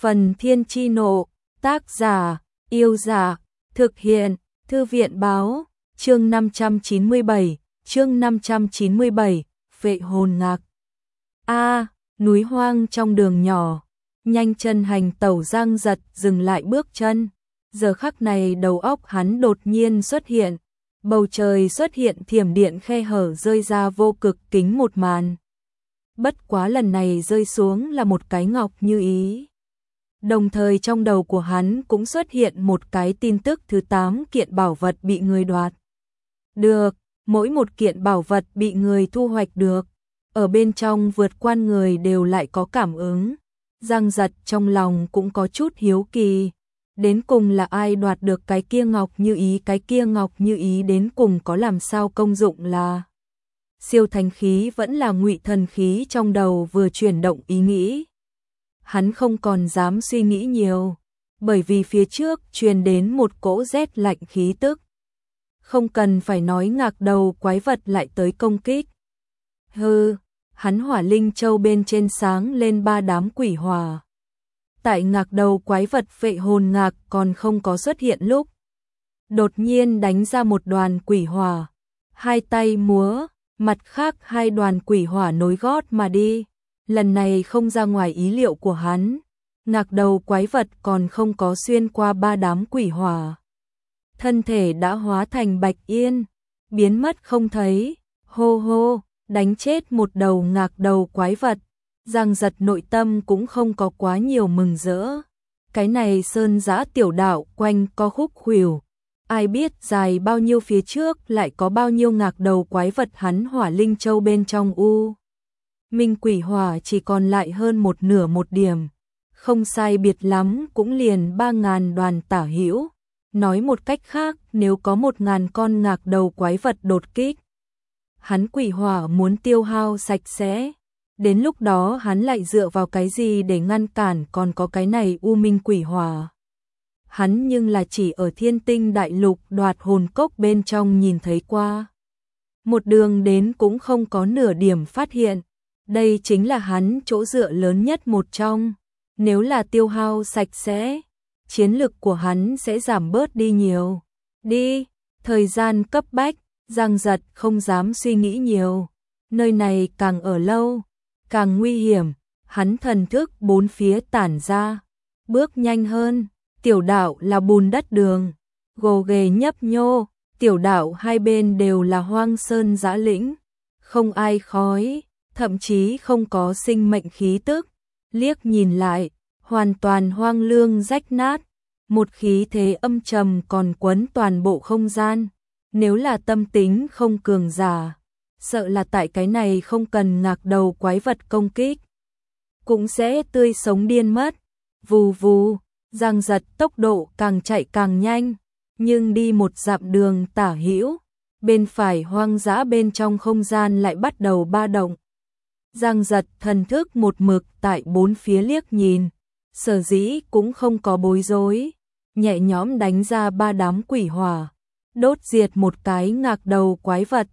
Phần Thiên Chi Nộ, tác giả, Yêu Dạ, thực hiện, Thư viện Báo, chương 597, Vệ hồn ngạc. Núi hoang trong đường nhỏ, nhanh chân hành tẩu Giang Giật dừng lại bước chân. Giờ khắc này đầu óc hắn đột nhiên xuất hiện, bầu trời xuất hiện thiểm điện khe hở rơi ra vô cực kính một màn. Bất quá lần này rơi xuống là một cái ngọc như ý. Đồng thời trong đầu của hắn cũng xuất hiện một cái tin tức thứ 8 kiện bảo vật bị người đoạt được, mỗi một kiện bảo vật bị người thu hoạch được, ở bên trong vượt qua người đều lại có cảm ứng. Giang Giật trong lòng cũng có chút hiếu kỳ, đến cùng là ai đoạt được cái kia ngọc như ý, cái kia ngọc như ý đến cùng có làm sao công dụng, là siêu thánh khí vẫn là ngụy thần khí. Trong đầu vừa chuyển động ý nghĩ, hắn không còn dám suy nghĩ nhiều, bởi vì phía trước truyền đến một cỗ rét lạnh khí tức. Không cần phải nói, ngạc đầu quái vật lại tới công kích. Hắn hỏa linh châu bên trên sáng lên 3 đám quỷ hỏa. Tại ngạc đầu quái vật vệ hồn ngạc còn không có xuất hiện lúc, đột nhiên đánh ra một đoàn quỷ hỏa, hai tay múa, mặt khác 2 đoàn quỷ hỏa nối gót mà đi. Lần này không ra ngoài ý liệu của hắn, ngạc đầu quái vật còn không có xuyên qua 3 đám quỷ hỏa, thân thể đã hóa thành bạch yên, biến mất không thấy. Hô, đánh chết một đầu ngạc đầu quái vật. Giang Giật nội tâm cũng không có quá nhiều mừng rỡ. Cái này sơn giã tiểu đạo quanh co khúc khuỷu, ai biết dài bao nhiêu phía trước lại có bao nhiêu ngạc đầu quái vật. Hắn hỏa linh châu bên trong minh quỷ hỏa chỉ còn lại hơn một nửa một điểm, không sai biệt lắm cũng liền 3.000 đoàn tả hữu. Nói một cách khác, nếu có 1.000 con ngạc đầu quái vật đột kích, hắn quỷ hỏa muốn tiêu hao sạch sẽ. Đến lúc đó hắn lại dựa vào cái gì để ngăn cản, còn có cái này u minh quỷ hỏa. Hắn nhưng là chỉ ở Thiên Tinh Đại Lục Đoạt Hồn Cốc bên trong nhìn thấy qua. Một đường đến cũng không có nửa điểm phát hiện. Đây chính là hắn chỗ dựa lớn nhất một trong. Nếu là tiêu hao sạch sẽ, chiến lực của hắn sẽ giảm bớt đi nhiều. Đi, thời gian cấp bách, Giang Giật không dám suy nghĩ nhiều. Nơi này càng ở lâu, càng nguy hiểm. Hắn thần thức bốn phía tản ra, bước nhanh hơn. Tiểu đạo là bùn đất đường, gồ ghề nhấp nhô. Tiểu đạo hai bên đều là hoang sơn dã lĩnh, không ai khói, thậm chí không có sinh mệnh khí tức. Liếc nhìn lại, hoàn toàn hoang lương rách nát, một khí thế âm trầm còn quấn toàn bộ không gian. Nếu là tâm tính không cường giả, sợ là tại cái này không cần ngạc đầu quái vật công kích, cũng sẽ tươi sống điên mất. Vù vù, Giang Giật tốc độ càng chạy càng nhanh, nhưng đi một dặm đường tả hữu, bên phải hoang dã bên trong không gian lại bắt đầu ba động. Giang Giật thần thức một mực tại bốn phía liếc nhìn, sở dĩ cũng không có bối rối, nhẹ nhõm đánh ra 3 đám quỷ hỏa, đốt diệt một cái ngạc đầu quái vật.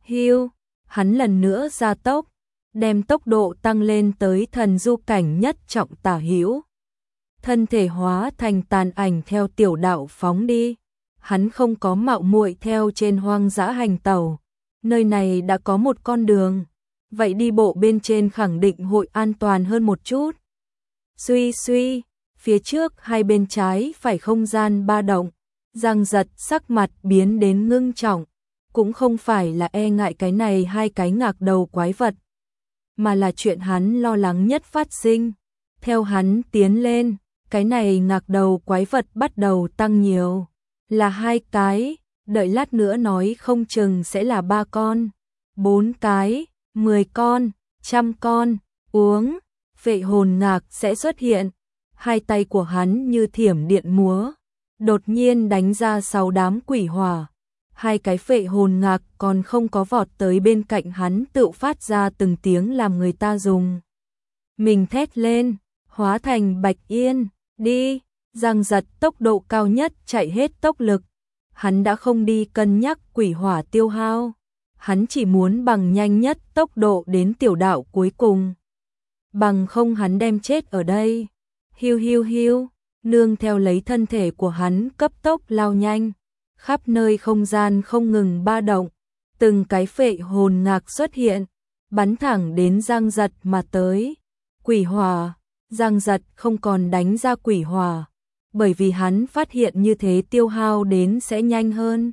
Hắn lần nữa gia tốc, đem tốc độ tăng lên tới thần du cảnh nhất trọng tả hữu. Thân thể hóa thành tàn ảnh theo tiểu đạo phóng đi. Hắn không có mạo muội theo trên hoang dã hành tẩu, nơi này đã có một con đường, vậy đi bộ bên trên khẳng định hội an toàn hơn một chút. Suy, phía trước hai bên trái phải không gian ba động. Giang Giật sắc mặt biến đến ngưng trọng, cũng không phải là e ngại cái này 2 cái ngạc đầu quái vật, mà là chuyện hắn lo lắng nhất phát sinh. Theo hắn tiến lên, cái này ngạc đầu quái vật bắt đầu tăng nhiều, là 2 cái, đợi lát nữa nói không chừng sẽ là 3 con, 4 cái, 10 con, 100 con. Uống, vệ hồn ngạc sẽ xuất hiện. 2 tay của hắn như thiểm điện múa, đột nhiên đánh ra 6 đám quỷ hỏa. 2 cái vệ hồn ngạc còn không có vọt tới bên cạnh hắn tự phát ra từng tiếng làm người ta dùng mình thét lên, hóa thành bạch yên. Đi, Giang Giật tốc độ cao nhất chạy hết tốc lực. Hắn đã không đi cân nhắc quỷ hỏa tiêu hao, hắn chỉ muốn bằng nhanh nhất tốc độ đến tiểu đạo cuối cùng. Bằng không hắn đem chết ở đây. Hiu hiu hiu, nương theo lấy thân thể của hắn cấp tốc lao nhanh, khắp nơi không gian không ngừng ba động, từng cái phệ hồn ngạc xuất hiện, bắn thẳng đến Giang Giật mà tới. Quỷ hỏa, Giang Giật không còn đánh ra quỷ hỏa, bởi vì hắn phát hiện như thế tiêu hao đến sẽ nhanh hơn.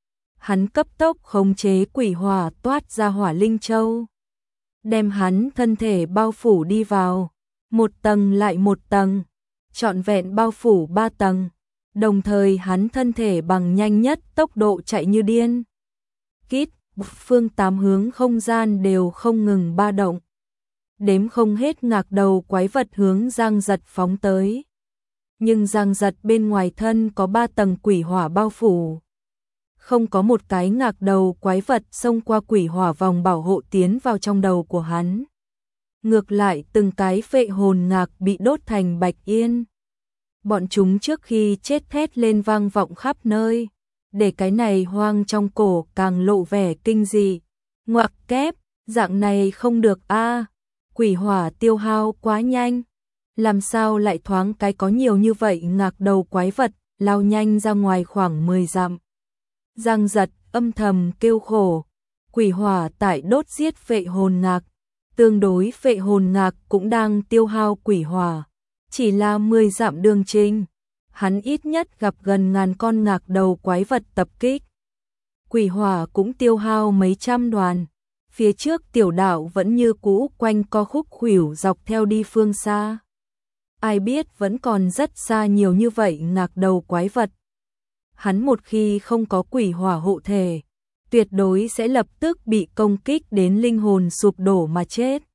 Hắn cấp tốc khống chế quỷ hỏa toát ra hỏa linh châu, đem hắn thân thể bao phủ đi vào, một tầng lại một tầng, trọn vẹn bao phủ 3 tầng, đồng thời hắn thân thể bằng nhanh nhất tốc độ chạy như điên. Kít, phương 8 hướng không gian đều không ngừng ba động. Đếm không hết ngạc đầu quái vật hướng Giang Giật phóng tới. Nhưng Giang Giật bên ngoài thân có 3 tầng quỷ hỏa bao phủ. Không có một cái ngạc đầu quái vật xông qua quỷ hỏa vòng bảo hộ tiến vào trong đầu của hắn. Ngược lại từng cái phệ hồn ngạc bị đốt thành bạch yên. Bọn chúng trước khi chết thét lên vang vọng khắp nơi, để cái này hoang trong cổ càng lộ vẻ kinh dị. Ngoặc kép, dạng này không được a, quỷ hỏa tiêu hao quá nhanh. Làm sao lại thoáng cái có nhiều như vậy ngạc đầu quái vật, lao nhanh ra ngoài khoảng 10 dặm. Giang Giật âm thầm kêu khổ, quỷ hỏa tại đốt giết phệ hồn ngạc, tương đối phệ hồn ngạc cũng đang tiêu hao quỷ hỏa. Chỉ là 10 dặm đường trình, hắn ít nhất gặp gần ngàn con ngạc đầu quái vật tập kích. Quỷ hỏa cũng tiêu hao mấy trăm đoàn, phía trước tiểu đạo vẫn như cũ quanh co khúc khuỷu dọc theo đi phương xa. Ai biết vẫn còn rất xa nhiều như vậy ngạc đầu quái vật. Hắn một khi không có quỷ hỏa hộ thể, tuyệt đối sẽ lập tức bị công kích đến linh hồn sụp đổ mà chết.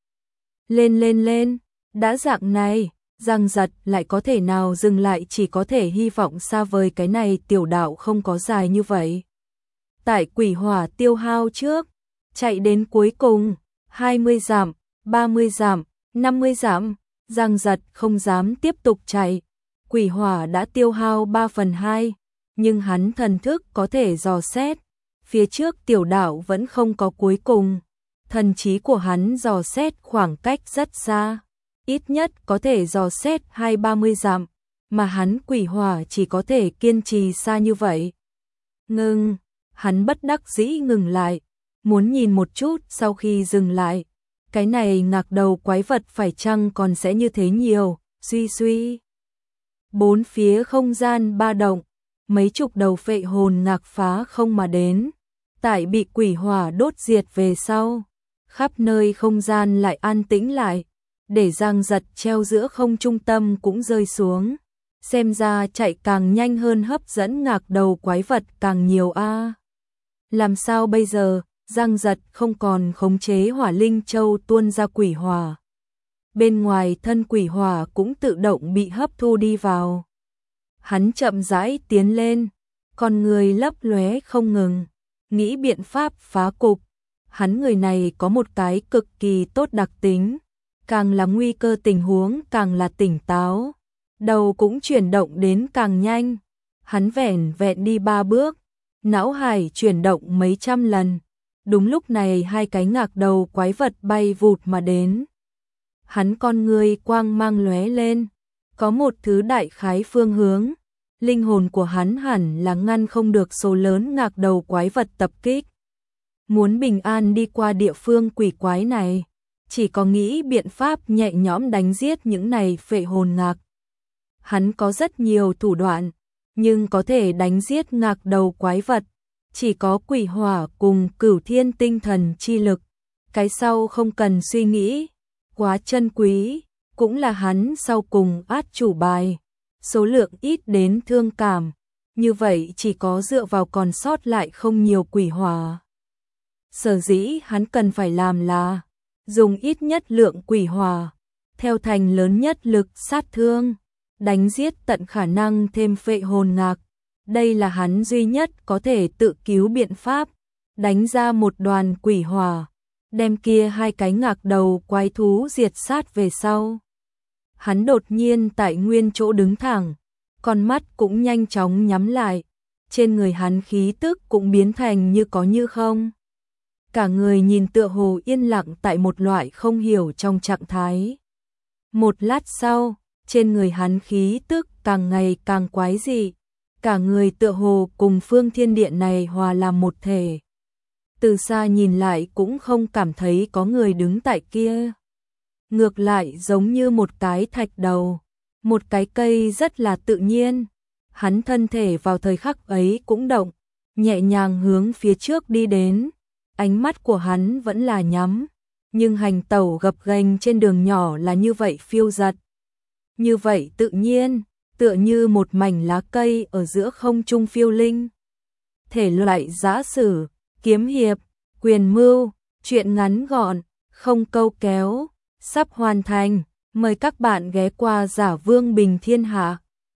Lên lên lên, đã dạng này, Giang Giật lại có thể nào dừng lại, chỉ có thể hy vọng xa vời cái này tiểu đạo không có dài như vậy. Tại quỷ hỏa tiêu hao trước, chạy đến cuối cùng, 20 dặm, 30 dặm, 50 dặm, Giang Giật không dám tiếp tục chạy. Quỷ hỏa đã tiêu hao 3/2, nhưng hắn thần thức có thể dò xét. Phía trước tiểu đạo vẫn không có cuối cùng. Thần trí của hắn dò xét khoảng cách rất xa. Ít nhất có thể dò xét 20-30 dặm, mà hắn quỷ hỏa chỉ có thể kiên trì xa như vậy. Ngừng, hắn bất đắc dĩ ngừng lại, muốn nhìn một chút. Sau khi dừng lại, cái này ngạc đầu quái vật phải chăng còn sẽ như thế nhiều, suy suy. Bốn phía không gian ba động, mấy chục đầu phệ hồn ngạc phá không mà đến, tại bị quỷ hỏa đốt diệt về sau, khắp nơi không gian lại an tĩnh lại, để Giang Giật treo giữa không trung tâm cũng rơi xuống. Xem ra chạy càng nhanh hơn hấp dẫn ngạc đầu quái vật càng nhiều a. Làm sao bây giờ? Giang Giật không còn khống chế hỏa linh châu tuôn ra quỷ hỏa. Bên ngoài thân quỷ hỏa cũng tự động bị hấp thu đi vào. Hắn chậm rãi tiến lên, con người lấp lóe không ngừng, nghĩ biện pháp phá cục. Hắn người này có một cái cực kỳ tốt đặc tính, càng là nguy cơ tình huống càng là tỉnh táo, đầu cũng chuyển động đến càng nhanh. Hắn vẻn vẹn đi 3 bước, não hải chuyển động mấy trăm lần. Đúng lúc này hai cái ngạc đầu quái vật bay vụt mà đến. Hắn con người quang mang lóe lên, có một thứ đại khái phương hướng. Linh hồn của hắn hẳn là ngăn không được số lớn ngạc đầu quái vật tập kích. Muốn bình an đi qua địa phương quỷ quái này, chỉ có nghĩ biện pháp nhẹ nhõm đánh giết những này phệ hồn ngạc. Hắn có rất nhiều thủ đoạn, nhưng có thể đánh giết ngạc đầu quái vật chỉ có quỷ hỏa cùng cửu thiên tinh thần chi lực. Cái sau không cần suy nghĩ, quá chân quý, cũng là hắn sau cùng át chủ bài. Số lượng ít đến thương cảm, như vậy chỉ có dựa vào còn sót lại không nhiều quỷ hỏa. Sở dĩ hắn cần phải làm là dùng ít nhất lượng quỷ hỏa, theo thành lớn nhất lực sát thương, đánh giết tận khả năng thêm phệ hồn ngạc. Đây là hắn duy nhất có thể tự cứu biện pháp, đánh ra một đoàn quỷ hỏa, đem kia hai cái ngạc đầu quái thú diệt sát về sau. Hắn đột nhiên tại nguyên chỗ đứng thẳng, con mắt cũng nhanh chóng nhắm lại, trên người hắn khí tức cũng biến thành như có như không. Cả người nhìn tựa hồ yên lặng tại một loại không hiểu trong trạng thái. Một lát sau, trên người hắn khí tức càng ngày càng quái dị, cả người tựa hồ cùng phương thiên địa này hòa làm một thể. Từ xa nhìn lại cũng không cảm thấy có người đứng tại kia. Ngược lại giống như một cái thạch đầu, một cái cây rất là tự nhiên. Hắn thân thể vào thời khắc ấy cũng động, nhẹ nhàng hướng phía trước đi đến. Ánh mắt của hắn vẫn là nhắm, nhưng hành tẩu gập ghềnh trên đường nhỏ là như vậy phiêu dật. Như vậy tự nhiên, tựa như một mảnh lá cây ở giữa không trung phiêu linh. Thể loại giã sử, kiếm hiệp, quyền mưu, truyện ngắn gọn, không câu kéo, sắp hoàn thành. Mời các bạn ghé qua Giả Vương Bình Thiên Hạ.